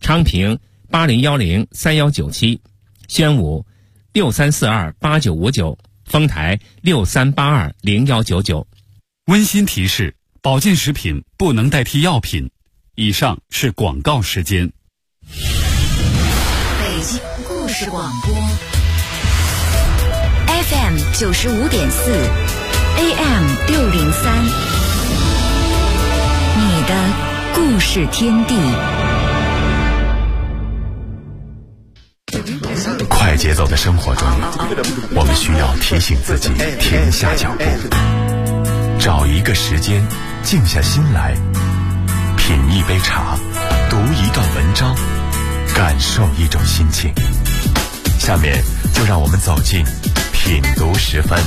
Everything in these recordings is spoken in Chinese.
昌平80103197，宣武63428959，丰台63820199。 温馨提示：保健食品不能代替药品。以上是广告时间。 北京故事广播 FM 95.4 AM 603，你的故事天地。 快节奏的生活中，我们需要提醒自己停下脚步，找一个时间静下心来，品一杯茶，读一段文章，感受一种心情。下面就让我们走进品读10分。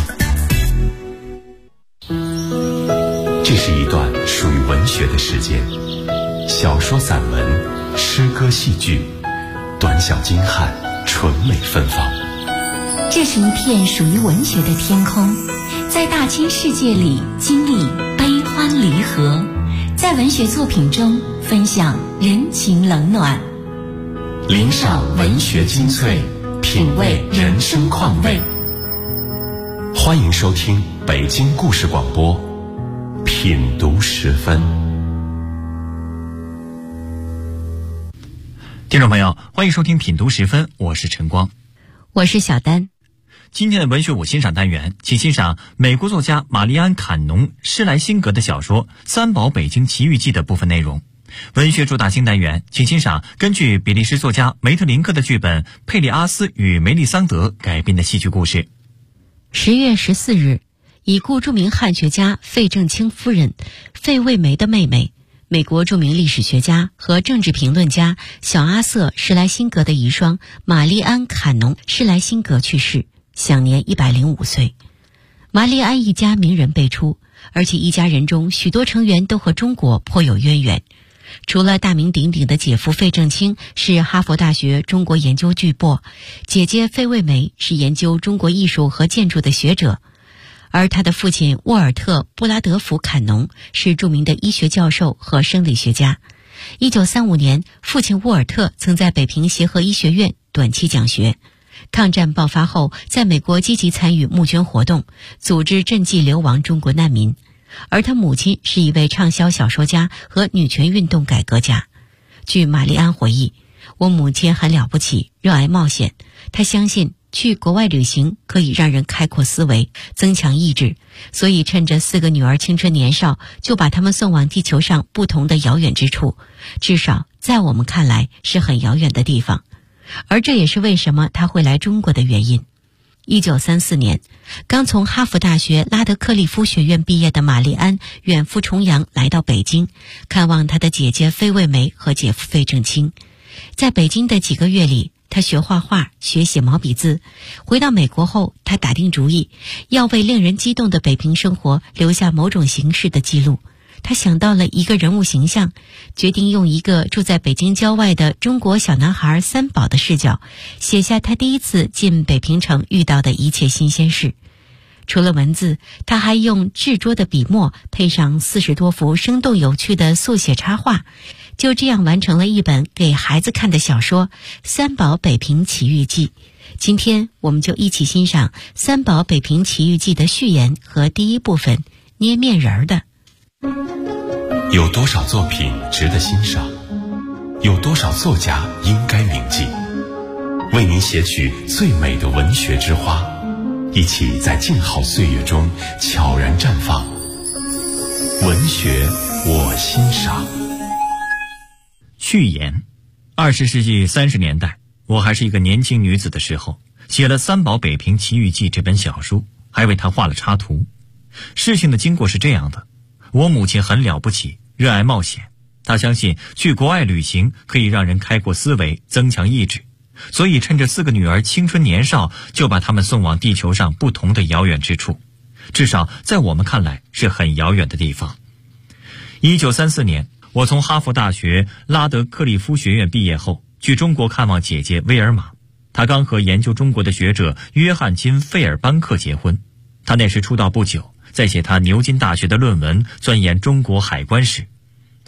这是一段属于文学的时间，小说、散文、诗歌、戏剧，短小精悍，纯美芬芳。 这是一片属于文学的天空，在大千世界里经历悲欢离合，在文学作品中分享人情冷暖， 聆赏文学精粹，品味人生况味。欢迎收听北京故事广播品读10分。 听众朋友，欢迎收听品读10分，我是陈光， 我是小丹。 今天的文学我欣赏单元，请欣赏美国作家玛丽安·坎农·施莱辛格的小说《三堡北京奇遇记》的部分内容。文学主打新单元，请欣赏根据比利时作家梅特林克的剧本《佩里阿斯与梅丽桑德》改编的戏剧故事。 10月14日，已故著名汉学家费正清夫人费慰梅的妹妹，美国著名历史学家和政治评论家小阿瑟·施莱辛格的遗孀玛丽安·坎农·施莱辛格去世，享年105岁。玛丽安一家名人辈出，而且一家人中许多成员都和中国颇有渊源。除了大名鼎鼎的姐夫费正清是哈佛大学中国研究巨擘，姐姐费慰梅是研究中国艺术和建筑的学者，而他的父亲沃尔特·布拉德福·坎农是著名的医学教授和生理学家。1935年，父亲沃尔特曾在北平协和医学院短期讲学。抗战爆发后，在美国积极参与募捐活动，组织赈济流亡中国难民。而他母亲是一位畅销小说家和女权运动改革家。据玛丽安回忆，我母亲很了不起，热爱冒险。她相信去国外旅行可以让人开阔思维，增强意志，所以趁着4个女儿青春年少，就把她们送往地球上不同的遥远之处，至少在我们看来是很遥远的地方。而这也是为什么她会来中国的原因。1934年，刚从哈佛大学拉德克利夫学院毕业的玛丽安远赴重洋来到北京，看望她的姐姐费慰梅和姐夫费正清。在北京的几个月里，她学画画，学写毛笔字。回到美国后，她打定主意要为令人激动的北平生活留下某种形式的记录。他想到了一个人物形象，决定用一个住在北京郊外的中国小男孩三宝的视角，写下他第一次进北平城遇到的一切新鲜事。除了文字，他还用制拙的笔墨配上40多幅生动有趣的速写插画，就这样完成了一本给孩子看的小说《三堡北平奇遇记》。今天我们就一起欣赏《三堡北平奇遇记》的序言和第一部分捏面人儿的。 有多少作品值得欣赏？有多少作家应该铭记？为您写取最美的文学之花，一起在静好岁月中悄然绽放。文学我欣赏。 序言：20世纪30年代，我还是一个年轻女子的时候，写了《三堡北平奇遇记》这本小书，还为它画了插图。事情的经过是这样的：我母亲很了不起，热爱冒险。她相信去国外旅行可以让人开阔思维，增强意志，所以趁着4个女儿青春年少，就把她们送往地球上不同的遥远之处，至少在我们看来是很遥远的地方。1934年，我从哈佛大学拉德克利夫学院毕业后，去中国看望姐姐威尔玛。她刚和研究中国的学者约翰金·费尔班克结婚。她那时出道不久，在写他牛津大学的论文，钻研中国海关史。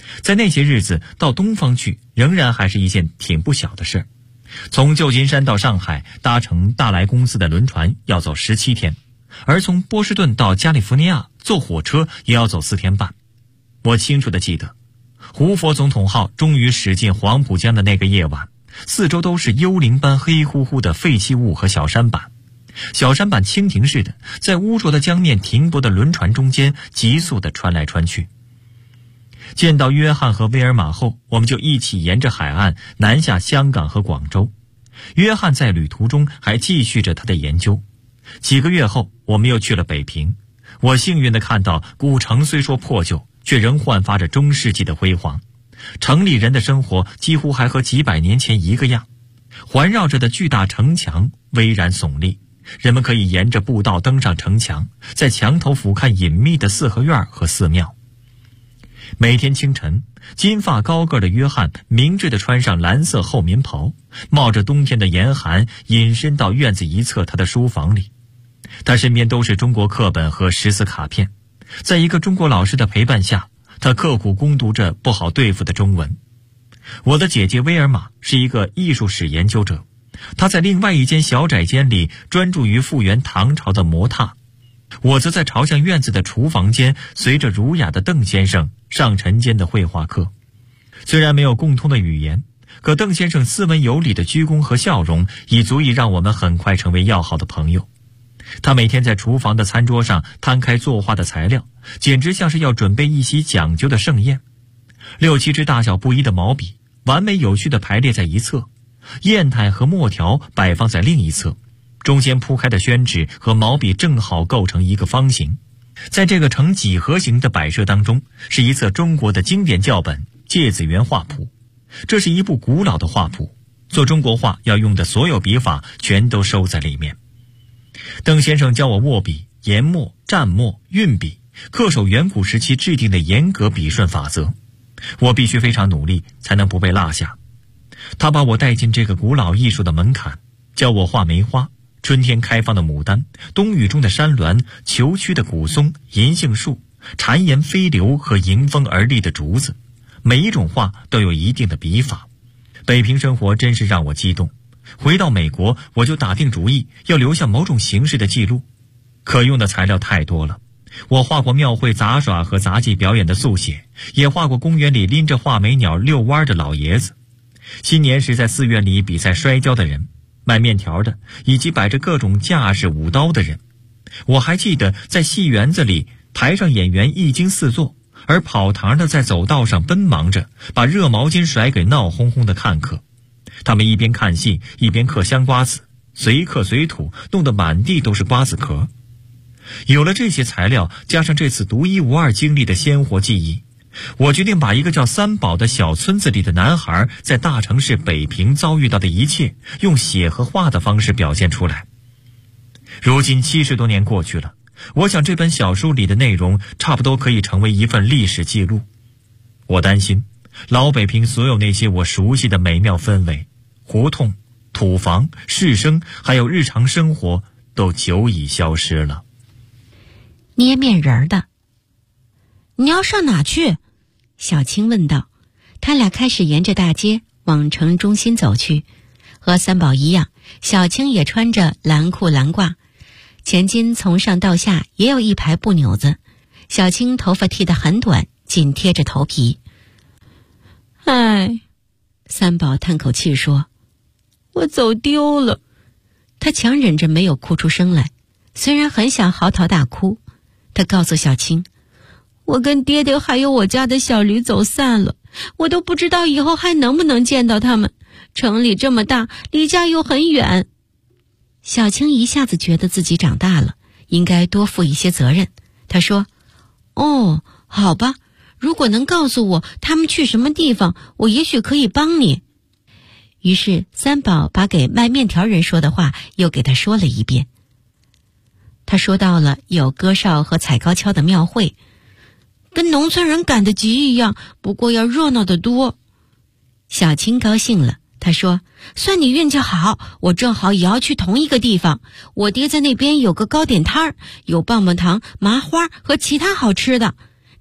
在那些日子到东方去，仍然还是一件挺不小的事儿。从旧金山到上海，搭乘大来公司的轮船要走17天，而从波士顿到加利福尼亚坐火车也要走4天半。我清楚地记得，胡佛总统号终于驶进黄浦江的那个夜晚，四周都是幽灵般黑乎乎的废弃物和小舢板。小舢板蜻蜓似的在污浊的江面停泊的轮船中间急速地穿来穿去。见到约翰和威尔玛后，我们就一起沿着海岸南下香港和广州。约翰在旅途中还继续着他的研究。几个月后，我们又去了北平。我幸运地看到古城虽说破旧，却仍焕发着中世纪的辉煌。城里人的生活几乎还和几百年前一个样。环绕着的巨大城墙巍然耸立，人们可以沿着步道登上城墙，在墙头俯瞰隐秘的四合院和寺庙。每天清晨，金发高个的约翰明智地穿上蓝色厚棉袍，冒着冬天的严寒，隐身到院子一侧他的书房里。他身边都是中国课本和识字卡片，在一个中国老师的陪伴下，他刻苦攻读着不好对付的中文。我的姐姐威尔玛是一个艺术史研究者，她在另外一间小窄间里专注于复原唐朝的模拓。我则在朝向院子的厨房间，随着儒雅的邓先生上晨间的绘画课。虽然没有共通的语言，可邓先生斯文有礼的鞠躬和笑容已足以让我们很快成为要好的朋友。他每天在厨房的餐桌上摊开作画的材料，简直像是要准备一席讲究的盛宴。6、7支大小不一的毛笔完美有序地排列在一侧，砚台和墨条摆放在另一侧，中间铺开的宣纸和毛笔正好构成一个方形。在这个呈几何形的摆设当中，是一册中国的经典教本《芥子园画谱》。这是一部古老的画谱，做中国画要用的所有笔法全都收在里面。邓先生教我握笔、研墨、蘸墨、运笔，恪守远古时期制定的严格笔顺法则。我必须非常努力，才能不被落下。他把我带进这个古老艺术的门槛，教我画梅花，春天开放的牡丹，冬雨中的山峦，虬曲的古松、银杏树，谗言飞流和迎风而立的竹子。每一种画都有一定的笔法。北平生活真是让我激动。回到美国，我就打定主意要留下某种形式的记录。可用的材料太多了，我画过庙会杂耍和杂技表演的速写，也画过公园里拎着画眉鸟遛弯的老爷子，新年时在寺院里比赛摔跤的人，卖面条的，以及摆着各种架势舞刀的人。我还记得在戏园子里，台上演员一惊四座，而跑堂的在走道上奔忙着，把热毛巾甩给闹哄哄的看客。他们一边看戏一边嗑香瓜子，随嗑随吐，弄得满地都是瓜子壳。有了这些材料，加上这次独一无二经历的鲜活记忆，我决定把一个叫三宝的小村子里的男孩在大城市北平遭遇到的一切，用写和画的方式表现出来。如今70多年过去了，我想这本小书里的内容差不多可以成为一份历史记录。我担心老北平所有那些我熟悉的美妙氛围，胡同、土房、市声，还有日常生活都久已消失了。 捏面人的，你要上哪去？小青问道。他俩开始沿着大街往城中心走去。和三宝一样，小青也穿着蓝裤蓝褂，前襟从上到下也有一排布纽子。小青头发剃得很短，紧贴着头皮。唉，三宝叹口气说，我走丢了。他强忍着没有哭出声来，虽然很想嚎啕大哭。他告诉小青，我跟爹爹还有我家的小驴走散了，我都不知道以后还能不能见到他们。城里这么大，离家又很远。小青一下子觉得自己长大了，应该多负一些责任。他说，哦，好吧，如果能告诉我他们去什么地方，我也许可以帮你。于是三宝把给卖面条人说的话又给他说了一遍。他说到了有歌哨和踩高跷的庙会，跟农村人赶得集一样，不过要热闹得多。小青高兴了，他说，算你运气好，我正好也要去同一个地方。我爹在那边有个糕点摊儿，有棒棒糖、麻花和其他好吃的。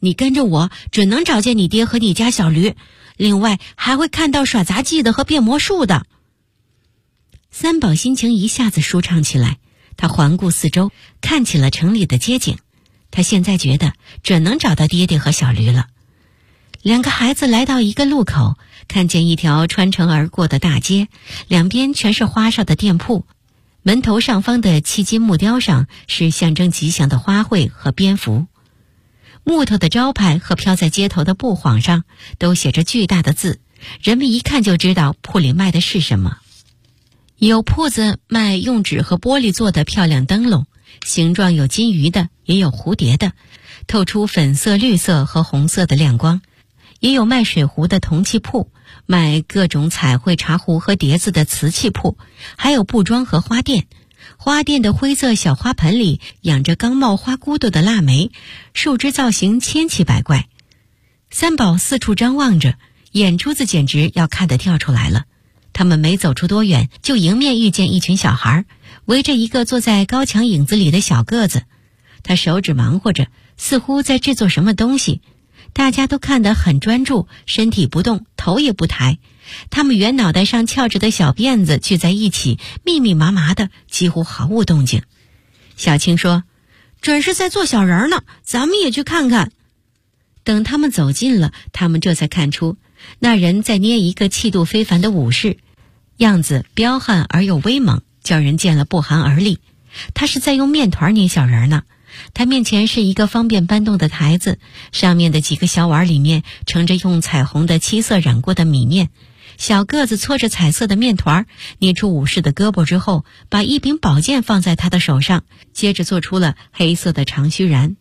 你跟着我准能找见你爹和你家小驴，另外还会看到耍杂技的和变魔术的。三宝心情一下子舒畅起来，他环顾四周，看起了城里的街景。他现在觉得准能找到爹爹和小驴了。两个孩子来到一个路口，看见一条穿城而过的大街，两边全是花哨的店铺，门头上方的7金木雕上是象征吉祥的花卉和蝙蝠。木头的招牌和飘在街头的布幌上都写着巨大的字，人们一看就知道铺里卖的是什么。有铺子卖用纸和玻璃做的漂亮灯笼，形状有金鱼的，也有蝴蝶的，透出粉色、绿色和红色的亮光。也有卖水壶的铜器铺，卖各种彩绘茶壶和碟子的瓷器铺，还有布庄和花店。花店的灰色小花盆里养着刚冒花骨朵的腊梅，树枝造型千奇百怪。三宝四处张望着，眼珠子简直要看得掉出来了。他们没走出多远，就迎面遇见一群小孩，围着一个坐在高墙影子里的小个子。他手指忙活着，似乎在制作什么东西。大家都看得很专注，身体不动，头也不抬。他们圆脑袋上翘着的小辫子聚在一起，密密麻麻的，几乎毫无动静。小青说：“准是在做小人呢，咱们也去看看。”等他们走近了，他们这才看出，那人在捏一个气度非凡的武士，样子彪悍而又威猛，叫人见了不寒而栗。他是在用面团捏小人呢。他面前是一个方便搬动的台子，上面的几个小碗里面盛着用彩虹的七色染过的米面。小个子搓着彩色的面团，捏出武士的胳膊之后，把一柄宝剑放在他的手上，接着做出了黑色的长须髯。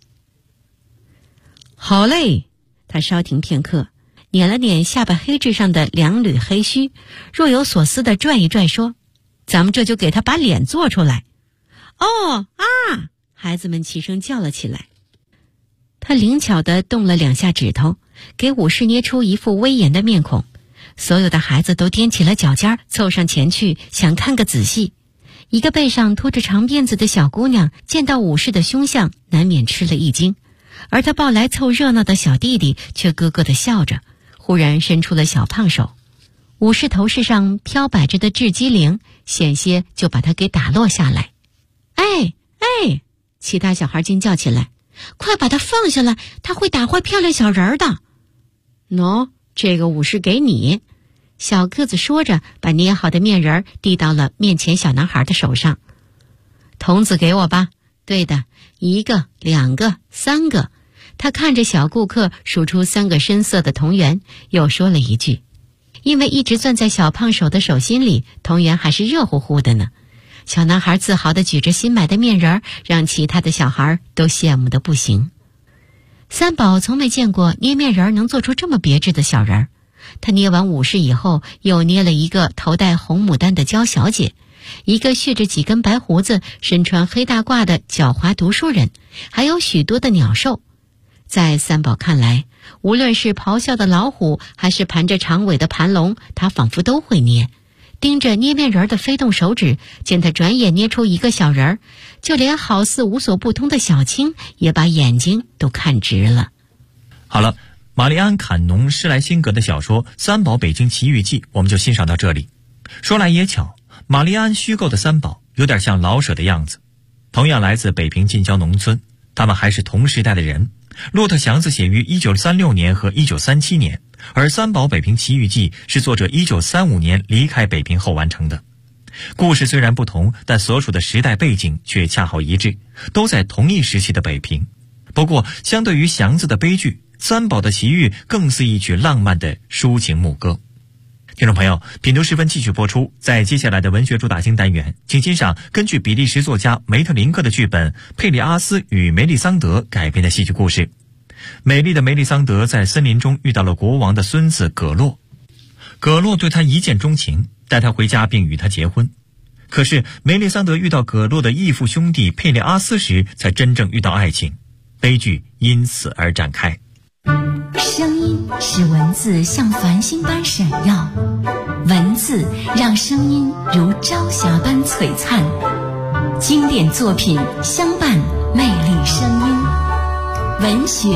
好嘞，他稍停片刻，捻了捻下巴黑痣上的2缕黑须，若有所思地拽一拽说：“咱们这就给他把脸做出来。”哦啊！孩子们齐声叫了起来。他灵巧地动了2下指头，给武士捏出一副威严的面孔。所有的孩子都踮起了脚尖，凑上前去想看个仔细。一个背上拖着长辫子的小姑娘见到武士的凶相，难免吃了一惊，而他抱来凑热闹的小弟弟却咯咯地笑着，忽然伸出了小胖手。武士头饰上飘摆着的雉鸡翎险些就把他给打落下来。哎哎！其他小孩惊叫起来：“快把他放下来，他会打坏漂亮小人儿的。”“喏，这个武士给你。”小个子说着，把捏好的面人儿递到了面前小男孩的手上。“童子给我吧。”“对的，1个、2个、3个。”他看着小顾客数出3个深色的铜元，又说了一句：“因为一直攥在小胖手的手心里，铜元还是热乎乎的呢。”小男孩自豪地举着新买的面人儿，让其他的小孩都羡慕得不行。三宝从没见过捏面人能做出这么别致的小人儿。他捏完武士以后，又捏了一个头戴红牡丹的娇小姐，一个蓄着几根白胡子、身穿黑大褂的狡猾读书人，还有许多的鸟兽。在三宝看来，无论是咆哮的老虎，还是盘着长尾的盘龙，他仿佛都会捏。盯着捏面人的飞动手指，见他转眼捏出一个小人儿，就连好似无所不通的小青也把眼睛都看直了。 好了，玛丽安·坎农·施莱辛格的小说《三宝北京奇遇记》我们就欣赏到这里。说来也巧，玛丽安虚构的三宝有点像老舍的样子，同样来自北平近郊农村，他们还是同时代的人。骆驼祥子写于1936年和1937年，而三宝北平奇遇记是作者1935年离开北平后完成的。故事虽然不同，但所处的时代背景却恰好一致，都在同一时期的北平。不过相对于祥子的悲剧，三宝的奇遇更似一曲浪漫的抒情牧歌。听众朋友，品读时分继续播出，在接下来的文学主打星单元，请欣赏根据比利时作家梅特林克的剧本《佩里阿斯与梅利桑德》改编的戏剧故事。美丽的梅利桑德在森林中遇到了国王的孙子葛洛，葛洛对他一见钟情，带他回家并与他结婚。可是梅利桑德遇到葛洛的义父兄弟佩利阿斯时，才真正遇到爱情，悲剧因此而展开。 声音使文字像繁星般闪耀，文字让声音如朝霞般璀璨。经典作品相伴魅力声音，文学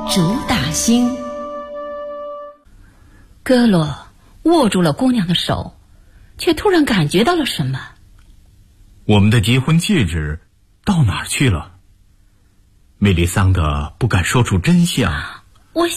主打星。 戈罗握住了姑娘的手，却突然感觉到了什么。 我们的结婚戒指到哪儿去了？梅丽桑德不敢说出真相。 我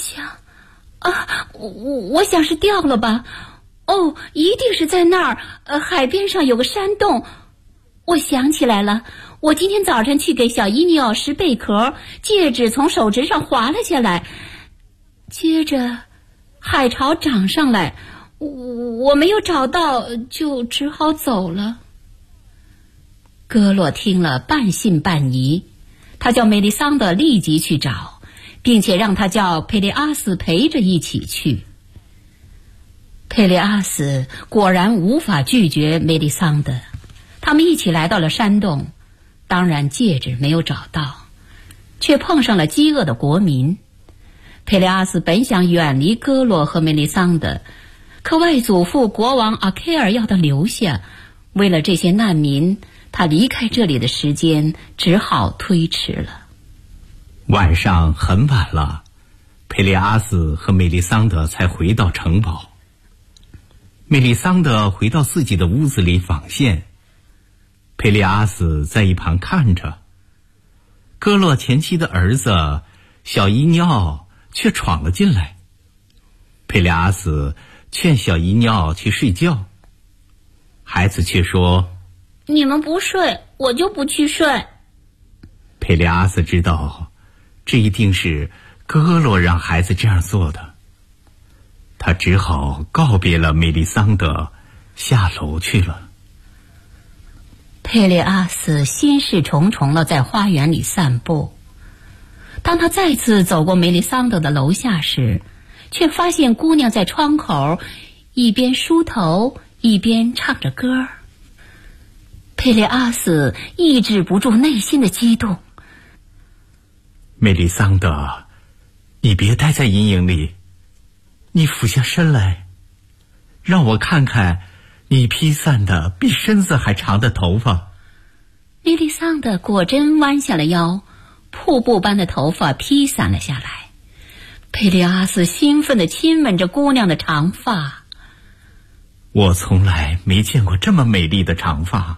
想是掉了吧。哦，一定是在那儿，海边上有个山洞。我想起来了，我今天早晨去给小伊尼奥拾贝壳，戒指从手指上滑了下来，接着海潮涨上来，我没有找到，就只好走了。戈洛听了半信半疑，他叫梅丽桑德立即去找，并且让他叫佩雷阿斯陪着一起去。佩雷阿斯果然无法拒绝梅丽桑德，他们一起来到了山洞，当然戒指没有找到，却碰上了饥饿的国民。佩雷阿斯本想远离戈洛和梅丽桑德，可外祖父国王阿凯尔要他留下，为了这些难民，他离开这里的时间只好推迟了。 晚上很晚了，佩雷阿斯和梅丽桑德才回到城堡。梅丽桑德回到自己的屋子里纺线，佩雷阿斯在一旁看着。戈洛前妻的儿子小伊尼奥却闯了进来，佩雷阿斯劝小伊尼奥去睡觉，孩子却说： 你们不睡，我就不去睡。 佩雷阿斯知道这一定是戈洛让孩子这样做的，他只好告别了梅丽桑德，下楼去了。 佩雷阿斯心事重重地在花园里散步。当他再次走过梅丽桑德的楼下时，却发现姑娘在窗口一边梳头一边唱着歌。佩雷阿斯抑制不住内心的激动。 梅丽桑德，你别待在阴影里，你俯下身来，让我看看你披散的比身子还长的头发。 梅丽桑德果真弯下了腰，瀑布般的头发披散了下来。佩雷阿斯兴奋地亲吻着姑娘的长发。 我从来没见过这么美丽的长发，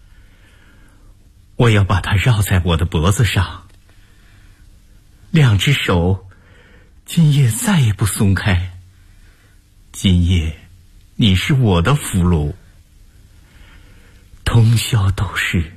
我要把它绕在我的脖子上，两只手今夜再也不松开。今夜你是我的俘虏，通宵都是。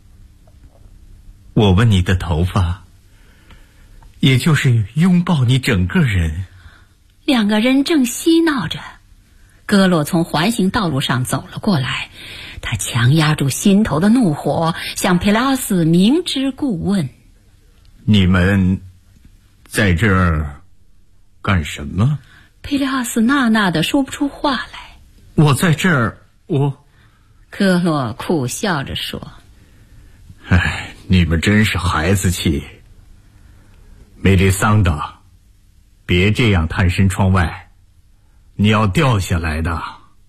我吻你的头发，也就是拥抱你整个人。 两个人正嬉闹着，戈洛从环形道路上走了过来，他强压住心头的怒火，向佩雷阿斯明知故问： 你们在这儿干什么？ 佩雷阿斯呐呐地说不出话来。 我在这儿， 戈洛苦笑着说： 唉，你们真是孩子气。梅丽桑德，别这样探身窗外，你要掉下来的。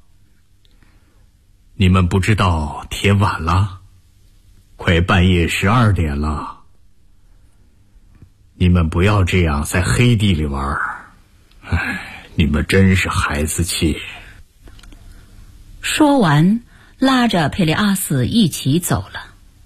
你们不知道天晚了，快半夜12点了。你们不要这样在黑地里玩，唉，你们真是孩子气。 说完，拉着佩雷阿斯一起走了。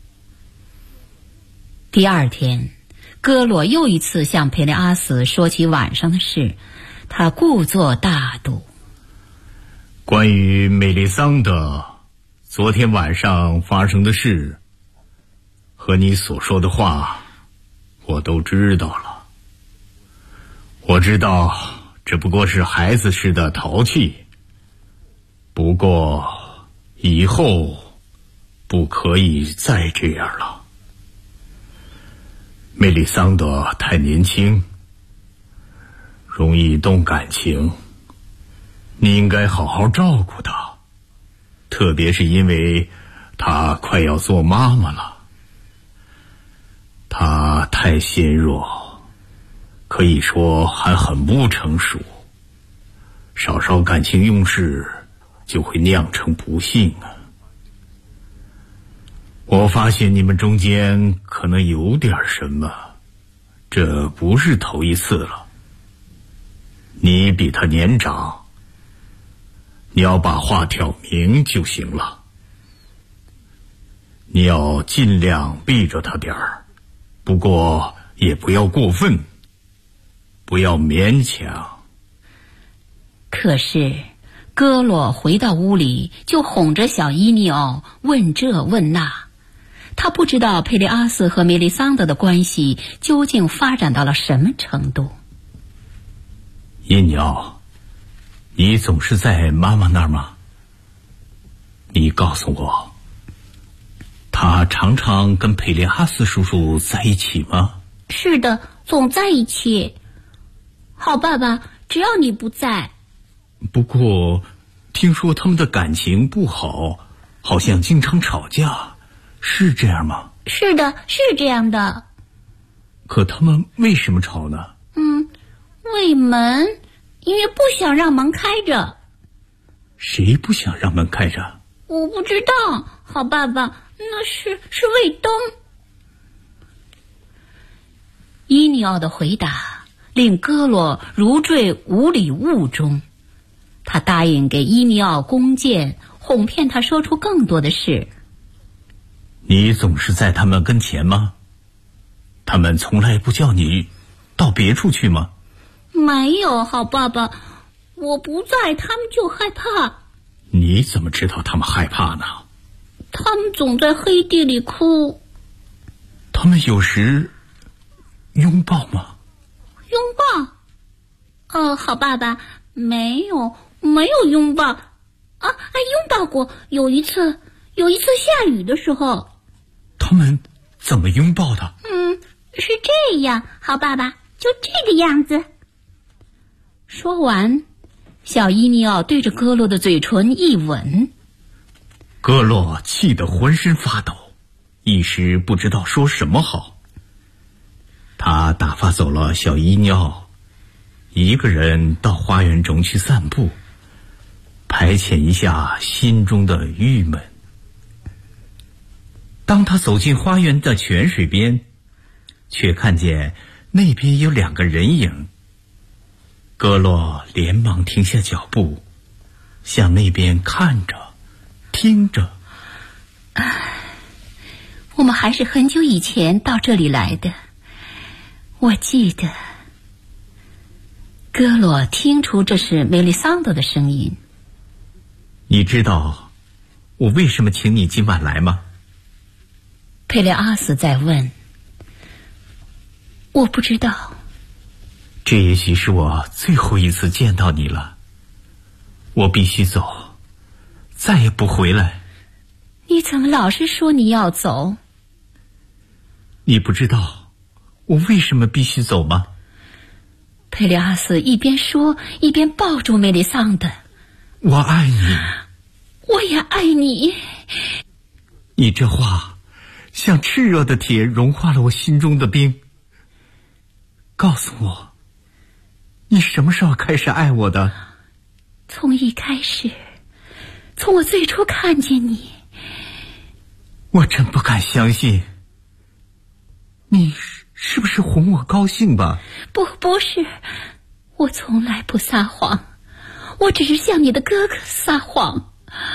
第二天，戈洛又一次向佩雷阿斯说起晚上的事，他故作大度。 关于梅丽桑德昨天晚上发生的事和你所说的话，我都知道了。我知道这不过是孩子似的淘气，不过以后不可以再这样了。梅丽桑德太年轻，容易动感情，你应该好好照顾她，特别是因为她快要做妈妈了。她太纤弱，可以说还很不成熟，稍稍感情用事就会酿成不幸啊。我发现你们中间可能有点什么， 这不是头一次了。你比他年长，你要把话挑明就行了。你要尽量避着他点儿，不过也不要过分，不要勉强。 可是哥罗回到屋里，就哄着小伊尼奥问这问那。他不知道佩利阿斯和梅丽桑德的关系究竟发展到了什么程度。 伊尼奥，你总是在妈妈那儿吗？你告诉我，他常常跟佩利阿斯叔叔在一起吗？ 是的，总在一起。好爸爸，只要你不在。 不过听说他们的感情不好，好像经常吵架，是这样吗？ 是的，是这样的。 可他们为什么吵呢？ 为门，因为不想让门开着。 谁不想让门开着？ 我不知道，好爸爸，那是为灯。伊尼奥的回答令哥罗如坠五里雾中。他答应给伊尼奥弓箭，哄骗他说出更多的事。 你总是在他们跟前吗？他们从来不叫你到别处去吗？ 没有，好爸爸，我不在，他们就害怕。 你怎么知道他们害怕呢？ 他们总在黑地里哭。 他们有时拥抱吗？ 拥抱？好爸爸，没有拥抱。拥抱过，有一次下雨的时候。 他们怎么拥抱的？ 是这样，好爸爸，就这个样子。说完，小伊尼奥对着哥洛的嘴唇一吻。 哥洛气得浑身发抖，一时不知道说什么好。他打发走了小伊尼奥，一个人到花园中去散步，排遣一下心中的郁闷。当他走进花园的泉水边，却看见那边有两个人影。哥洛连忙停下脚步，向那边看着，听着。 我们还是很久以前到这里来的。我记得。哥洛听出这是梅丽桑德的声音。 你知道我为什么请你今晚来吗？ 佩雷阿斯在问。我不知道。 这也许是我最后一次见到你了，我必须走，再也不回来。 你怎么老是说你要走？ 你不知道我为什么必须走吗？ 佩雷阿斯一边说一边抱住梅丽桑德。 我爱你。 我也爱你。 你这话像炽热的铁，融化了我心中的冰。告诉我，你什么时候开始爱我的？ 从一开始，从我最初看见你。 我真不敢相信。你是不是哄我高兴吧？ 不是，我从来不撒谎，我只是向你的哥哥撒谎。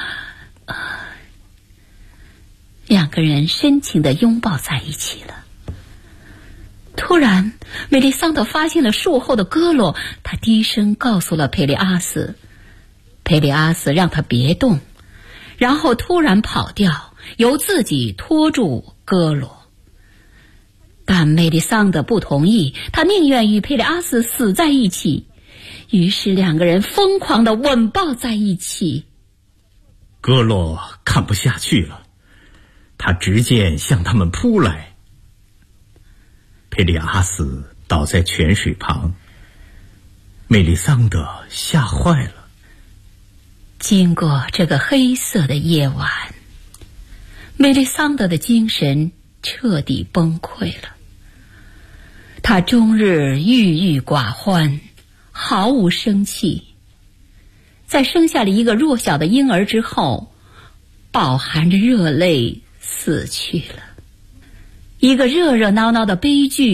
两个人深情地拥抱在一起了。突然，梅丽桑德发现了树后的哥洛，他低声告诉了佩利阿斯。佩利阿斯让他别动，然后突然跑掉，由自己拖住哥洛。但梅丽桑德不同意，他宁愿与佩利阿斯死在一起。于是两个人疯狂地吻抱在一起。 哥洛看不下去了，他执剑向他们扑来。佩利阿斯倒在泉水旁，梅丽桑德吓坏了。 经过这个黑色的夜晚，梅丽桑德的精神彻底崩溃了。他终日郁郁寡欢，毫无生气。在生下了一个弱小的婴儿之后，饱含着热泪死去了。一个热热闹闹的悲剧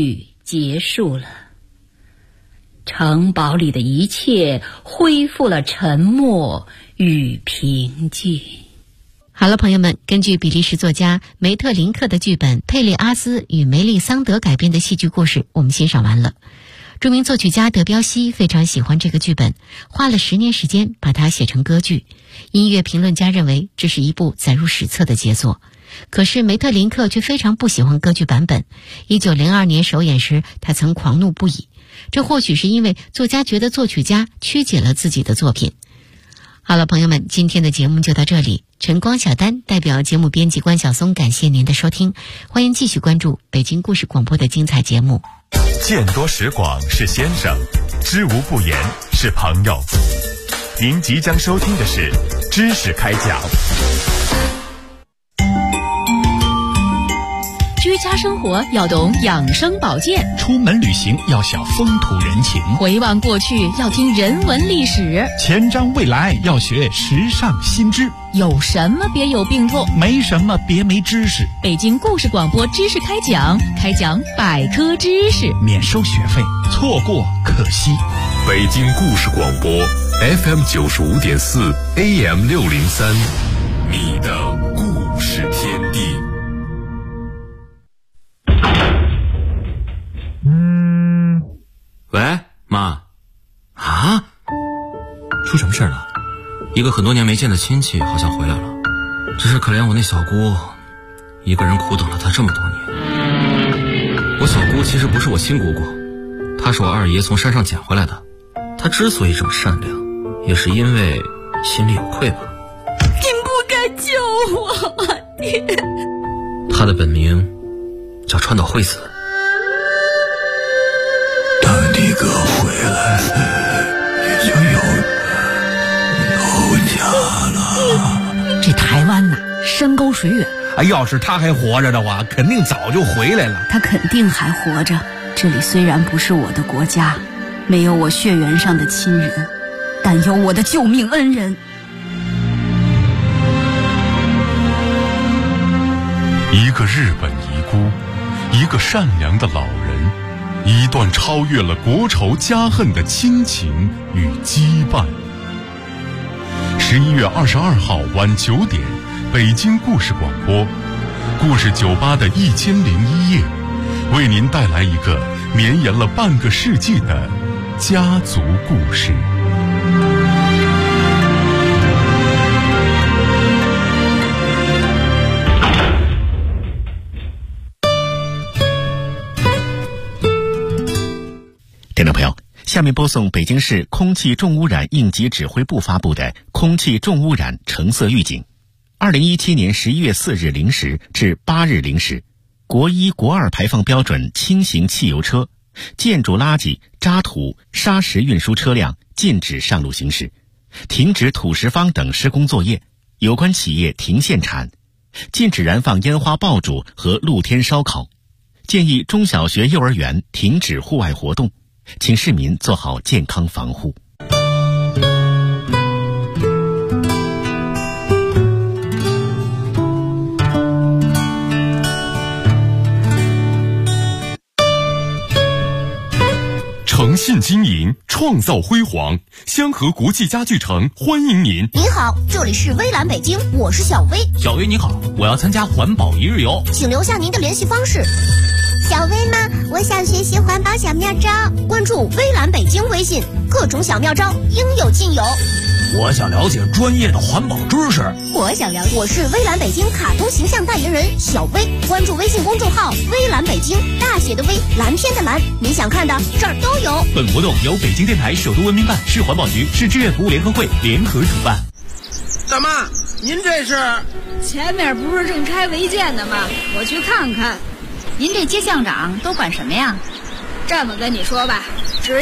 结束了，城堡里的一切恢复了沉默与平静。 好了，朋友们，根据比利时作家梅特林克的剧本《佩列阿斯与梅丽桑德》改编的戏剧故事，我们欣赏完了。著名作曲家德彪西非常喜欢这个剧本，花了10年时间把它写成歌剧。音乐评论家认为这是一部载入史册的杰作。可是梅特林克却非常不喜欢歌剧版本。1902年首演时，他曾狂怒不已。这或许是因为作家觉得作曲家曲解了自己的作品。好了，朋友们，今天的节目就到这里。晨光小丹代表节目编辑关晓松，感谢您的收听，欢迎继续关注北京故事广播的精彩节目。 见多识广是先生，知无不言是朋友。您即将收听的是知识开讲。 居家生活要懂养生保健， 出门旅行要晓风土人情， 回望过去要听人文历史， 前瞻未来要学时尚新知。 有什么别有病痛， 没什么别没知识。 北京故事广播知识开讲，开讲百科知识， 免收学费，错过可惜。 北京故事广播 FM 95.4 AM 603，你的故事天地。 喂，妈。啊？ 出什么事了？ 一个很多年没见的亲戚好像回来了，只是可怜我那小姑，一个人苦等了她这么多年。我小姑其实不是我亲姑姑，她是我二爷从山上捡回来的。她之所以这么善良，也是因为心里有愧吧。 您不该救我，爹。 她的本名叫川岛惠子。 当你哥回来，你就有家了。 这台湾呐，山高水远。 要是他还活着的话，肯定早就回来了。 他肯定还活着。这里虽然不是我的国家，没有我血缘上的亲人，但有我的救命恩人。 一个日本遗孤，一个善良的老人，一段超越了国仇家恨的亲情与羁绊。11月22号晚9点，北京故事广播，故事酒吧的1001夜，为您带来一个绵延了半个世纪的家族故事。听众朋友，下面播送北京市空气重污染应急指挥部发布的空气重污染橙色预警。2017年11月4日0时至8日0时，国1、国2排放标准轻型汽油车、建筑垃圾、渣土、砂石运输车辆禁止上路行驶，停止土石方等施工作业，有关企业停限产，禁止燃放烟花爆竹和露天烧烤，建议中小学、幼儿园停止户外活动，请市民做好健康防护。 诚信经营，创造辉煌。香河国际家具城欢迎您。 您好，这里是微蓝北京，我是小薇。 小薇你好，我要参加环保一日游， 请留下您的联系方式。小薇吗？我想学习环保小妙招，关注微蓝北京微信，各种小妙招应有尽有。 我想了解专业的环保知识。 我想了解，我是微蓝北京卡通形象代言人小薇，关注微信公众号微蓝北京，大写的微，蓝天的蓝，你想看的这儿都有。 本活动由北京电台首都文明办、市环保局、市志愿服务联合会联合主办。 大妈，您这是？ 前面不是正开违建的吗？我去看看。 您这街巷长都管什么呀？ 这么跟你说吧，只